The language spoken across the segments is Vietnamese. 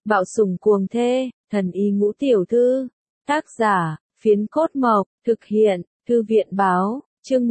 Bạo sủng cuồng thê, thần y ngũ tiểu thư. Tác giả, Phiến Cốt Mộc, thực hiện, Thư viện báo, chương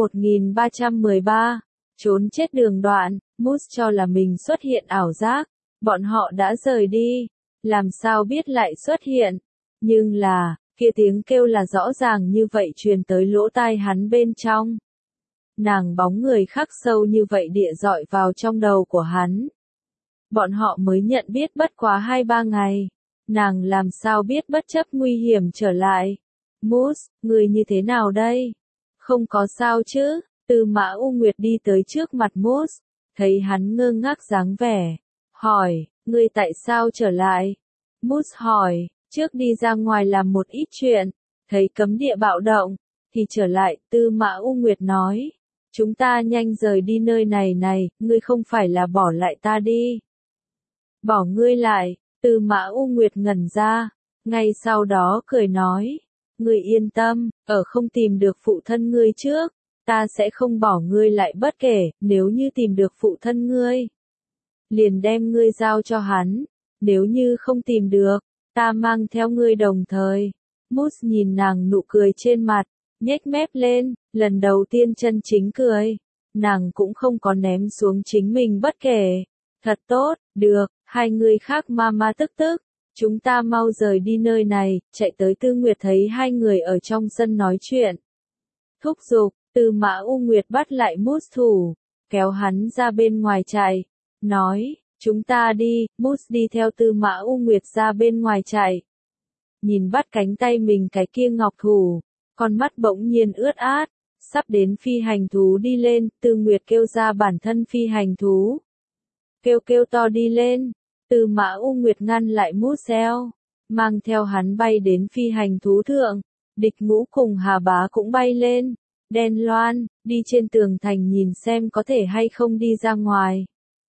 1313. Trốn chết đường đoạn, Moose cho là mình xuất hiện ảo giác. Bọn họ đã rời đi, làm sao biết lại xuất hiện. Nhưng là, kia tiếng kêu là rõ ràng như vậy truyền tới lỗ tai hắn bên trong. Nàng bóng người khắc sâu như vậy địa dọi vào trong đầu của hắn. Bọn họ mới nhận biết bất quá 2-3 ngày. Nàng làm sao biết bất chấp nguy hiểm trở lại. Moose, người như thế nào đây? Không có sao chứ? Tư Mã U Nguyệt đi tới trước mặt Moose, thấy hắn ngơ ngác dáng vẻ. Hỏi, ngươi tại sao trở lại? Moose hỏi, trước đi ra ngoài làm một ít chuyện, thấy cấm địa bạo động, thì trở lại. Tư Mã U Nguyệt nói, chúng ta nhanh rời đi nơi này, ngươi không phải là bỏ lại ta đi. Bỏ ngươi lại, Tư Mã U Nguyệt ngẩn ra, ngay sau đó cười nói, ngươi yên tâm, ở không tìm được phụ thân ngươi trước, ta sẽ không bỏ ngươi lại bất kể, nếu như tìm được phụ thân ngươi, liền đem ngươi giao cho hắn, nếu như không tìm được, ta mang theo ngươi đồng thời. Moose nhìn nàng nụ cười trên mặt, nhếch mép lên, lần đầu tiên chân chính cười, nàng cũng không có ném xuống chính mình bất kể. Thật tốt, được, hai người khác ma tức, chúng ta mau rời đi nơi này. Chạy tới Tư Nguyệt thấy hai người ở trong sân nói chuyện. Thúc giục, Tư Mã U Nguyệt bắt lại Moose thủ, kéo hắn ra bên ngoài chạy, nói, chúng ta đi. Moose đi theo Tư Mã U Nguyệt ra bên ngoài chạy. Nhìn bắt cánh tay mình cái kia ngọc thủ, con mắt bỗng nhiên ướt át, sắp đến phi hành thú đi lên. Tư Nguyệt kêu ra bản thân phi hành thú. Kêu to đi lên, Tư Mã U Nguyệt ngăn lại Moose, mang theo hắn bay đến phi hành thú thượng. Địch Ngũ cùng Hà Bá cũng bay lên. Đen Loan, đi trên tường thành nhìn xem có thể hay không đi ra ngoài.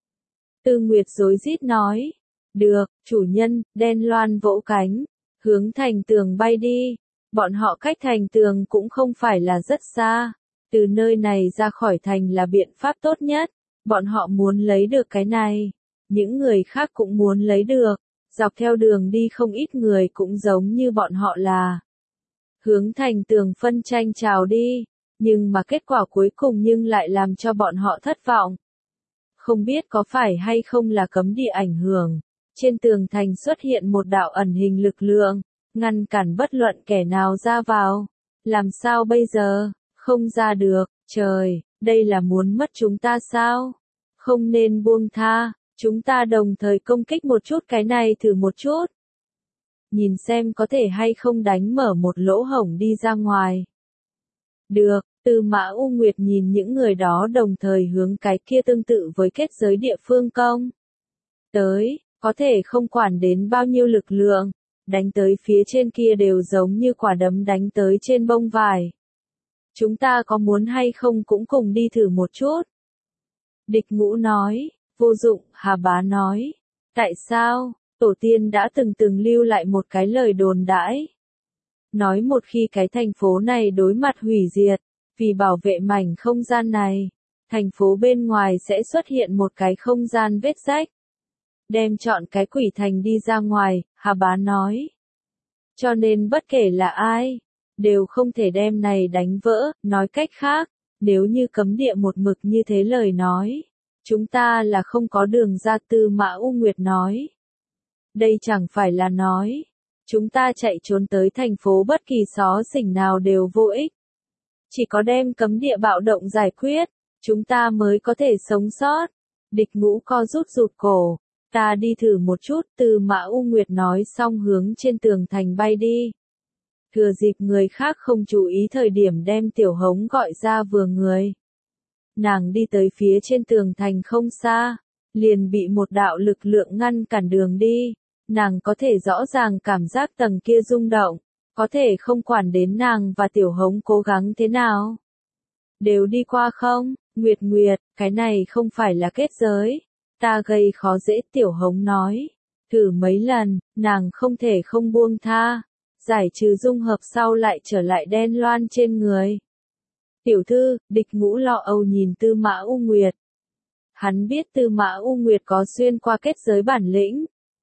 Tư Nguyệt rối rít nói, được, chủ nhân. Đen Loan vỗ cánh, hướng thành tường bay đi. Bọn họ cách thành tường cũng không phải là rất xa. Từ nơi này ra khỏi thành là biện pháp tốt nhất. Bọn họ muốn lấy được cái này, những người khác cũng muốn lấy được. Dọc theo đường đi không ít người cũng giống như bọn họ là hướng thành tường phân tranh trào đi, nhưng mà kết quả cuối cùng nhưng lại làm cho bọn họ thất vọng. Không biết có phải hay không là cấm địa ảnh hưởng, trên tường thành xuất hiện một đạo ẩn hình lực lượng, ngăn cản bất luận kẻ nào ra vào. Làm sao bây giờ? Không ra được, trời, đây là muốn mất chúng ta sao? Không nên buông tha, chúng ta đồng thời công kích một chút cái này thử một chút. Nhìn xem có thể hay không đánh mở một lỗ hổng đi ra ngoài. Được, Tư Mã U Nguyệt nhìn những người đó đồng thời hướng cái kia tương tự với kết giới địa phương công tới, có thể không quản đến bao nhiêu lực lượng, đánh tới phía trên kia đều giống như quả đấm đánh tới trên bông vải. Chúng ta có muốn hay không cũng cùng đi thử một chút. Địch Ngũ nói, vô dụng. Hà Bá nói, tại sao? Tổ tiên đã từng lưu lại một cái lời đồn đãi. Nói một khi cái thành phố này đối mặt hủy diệt, vì bảo vệ mảnh không gian này, thành phố bên ngoài sẽ xuất hiện một cái không gian vết rách. Đem chọn cái quỷ thành đi ra ngoài, Hà Bá nói. Cho nên bất kể là ai, đều không thể đem này đánh vỡ. Nói cách khác, nếu như cấm địa một mực như thế lời nói, chúng ta là không có đường ra. Tư Mã U Nguyệt nói. Đây chẳng phải là nói, chúng ta chạy trốn tới thành phố bất kỳ xó xỉnh nào đều vô ích. Chỉ có đem cấm địa bạo động giải quyết, chúng ta mới có thể sống sót. Địch Ngũ co rụt cổ, ta đi thử một chút. Tư Mã U Nguyệt nói xong hướng trên tường thành bay đi. Thừa dịp người khác không chú ý thời điểm đem Tiểu Hống gọi ra vừa người. Nàng đi tới phía trên tường thành không xa, liền bị một đạo lực lượng ngăn cản đường đi. Nàng có thể rõ ràng cảm giác tầng kia rung động, có thể không quản đến nàng và Tiểu Hống cố gắng thế nào. Đều đi qua không? Nguyệt, cái này không phải là kết giới. Ta gây khó dễ. Tiểu Hống nói. Thử mấy lần, nàng không thể không buông tha. Giải trừ dung hợp sau lại trở lại Đen Loan trên người. Tiểu thư, Địch Ngũ lo âu nhìn Tư Mã U Nguyệt. Hắn biết Tư Mã U Nguyệt có xuyên qua kết giới bản lĩnh.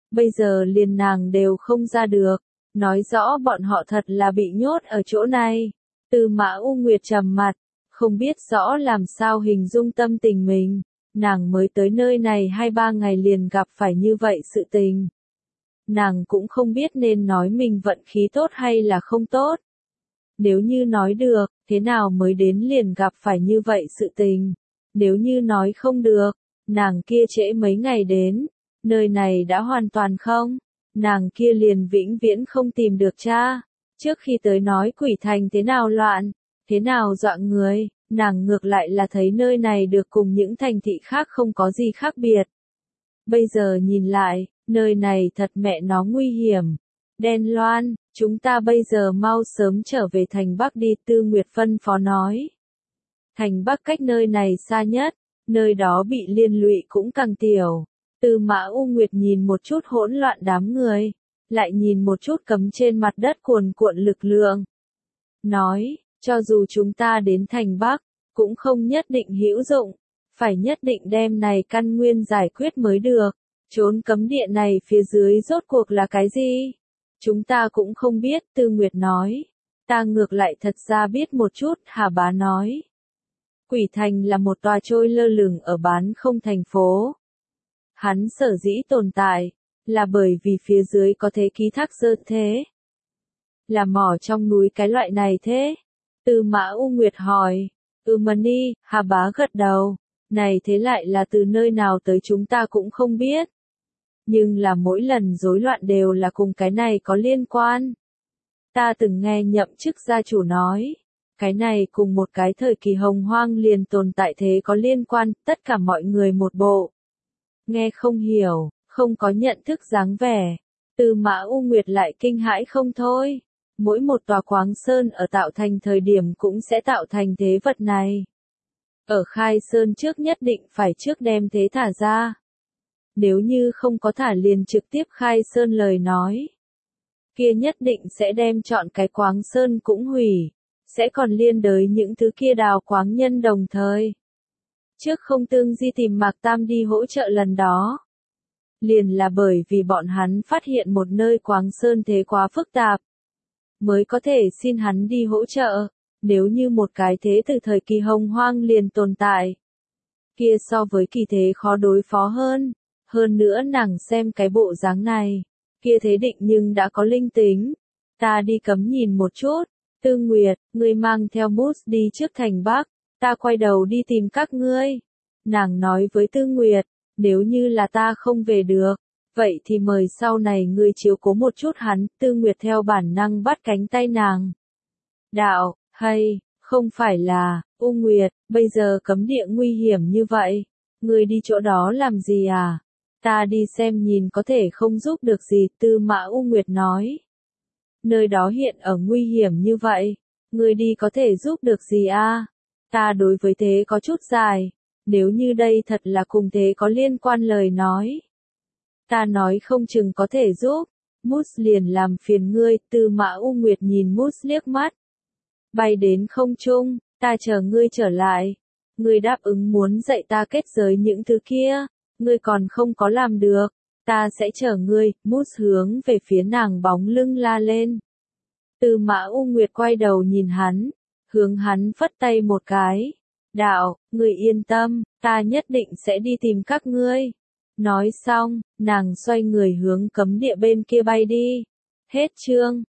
Bây giờ liền nàng đều không ra được, nói rõ bọn họ thật là bị nhốt ở chỗ này. Tư Mã U Nguyệt trầm mặt, không biết rõ làm sao hình dung tâm tình mình, nàng mới tới nơi này 2-3 ngày liền gặp phải như vậy sự tình. Nàng cũng không biết nên nói mình vận khí tốt hay là không tốt. Nếu như nói được, thế nào mới đến liền gặp phải như vậy sự tình. Nếu như nói không được, nàng kia trễ mấy ngày đến, nơi này đã hoàn toàn không, nàng kia liền vĩnh viễn không tìm được cha. Trước khi tới nói Quỷ Thành thế nào loạn, thế nào dọa người, nàng ngược lại là thấy nơi này được cùng những thành thị khác không có gì khác biệt. Bây giờ nhìn lại, nơi này thật mẹ nó nguy hiểm. Đen Loan, chúng ta bây giờ mau sớm trở về thành Bắc đi, Tư Nguyệt phân phó nói. Thành Bắc cách nơi này xa nhất, nơi đó bị liên lụy cũng càng tiểu. Tư Mã U Nguyệt nhìn một chút hỗn loạn đám người, lại nhìn một chút cấm trên mặt đất cuồn cuộn lực lượng. Nói, cho dù chúng ta đến thành Bắc, cũng không nhất định hữu dụng, phải nhất định đem này căn nguyên giải quyết mới được. Trốn cấm địa này phía dưới rốt cuộc là cái gì? Chúng ta cũng không biết, Tư Nguyệt nói. Ta ngược lại thật ra biết một chút, Hà Bá nói. Quỷ Thành là một tòa trôi lơ lửng ở bán không thành phố. Hắn sở dĩ tồn tại, là bởi vì phía dưới có thế ký thác dơ thế. Là mỏ trong núi cái loại này thế? Tư Mã U Nguyệt hỏi. Mani, Hà Bá gật đầu. Này thế lại là từ nơi nào tới chúng ta cũng không biết. Nhưng là mỗi lần rối loạn đều là cùng cái này có liên quan. Ta từng nghe nhậm chức gia chủ nói, cái này cùng một cái thời kỳ hồng hoang liền tồn tại thế có liên quan, tất cả mọi người một bộ. Nghe không hiểu, không có nhận thức dáng vẻ, Tư Mã U Nguyệt lại kinh hãi không thôi. Mỗi một tòa khoáng sơn ở tạo thành thời điểm cũng sẽ tạo thành thế vật này. Ở khai sơn trước nhất định phải trước đem thế thả ra. Nếu như không có thả liền trực tiếp khai sơn lời nói, kia nhất định sẽ đem chọn cái khoáng sơn cũng hủy, sẽ còn liên đới những thứ kia đào khoáng nhân đồng thời. Trước không Tương Di tìm Mạc Tam đi hỗ trợ lần đó, liền là bởi vì bọn hắn phát hiện một nơi khoáng sơn thế quá phức tạp, mới có thể xin hắn đi hỗ trợ. Nếu như một cái thế từ thời kỳ hồng hoang liền tồn tại, kia so với kỳ thế khó đối phó hơn. Hơn nữa nàng xem cái bộ dáng này, kia thế định nhưng đã có linh tính. Ta đi cấm nhìn một chút. Tư Nguyệt, ngươi mang theo Mút đi trước thành Bắc, ta quay đầu đi tìm các ngươi. Nàng nói với Tư Nguyệt, nếu như là ta không về được, vậy thì mời sau này ngươi chiếu cố một chút hắn. Tư Nguyệt theo bản năng bắt cánh tay nàng. Đạo, hay, không phải là, U Nguyệt, bây giờ cấm địa nguy hiểm như vậy, ngươi đi chỗ đó làm gì à? Ta đi xem nhìn có thể không giúp được gì, Tư Mã U Nguyệt nói. Nơi đó hiện ở nguy hiểm như vậy, ngươi đi có thể giúp được gì à? Ta đối với thế có chút dài, nếu như đây thật là cùng thế có liên quan lời nói. Ta nói không chừng có thể giúp, Mút liền làm phiền ngươi, Tư Mã U Nguyệt nhìn Mút liếc mắt. Bay đến không trung, ta chờ ngươi trở lại. Ngươi đáp ứng muốn dạy ta kết giới những thứ kia, ngươi còn không có làm được, ta sẽ chờ ngươi. Mút hướng về phía nàng bóng lưng la lên. Tư Mã U Nguyệt quay đầu nhìn hắn, hướng hắn phất tay một cái. Đạo, ngươi yên tâm, ta nhất định sẽ đi tìm các ngươi. Nói xong, nàng xoay người hướng cấm địa bên kia bay đi. Hết chương.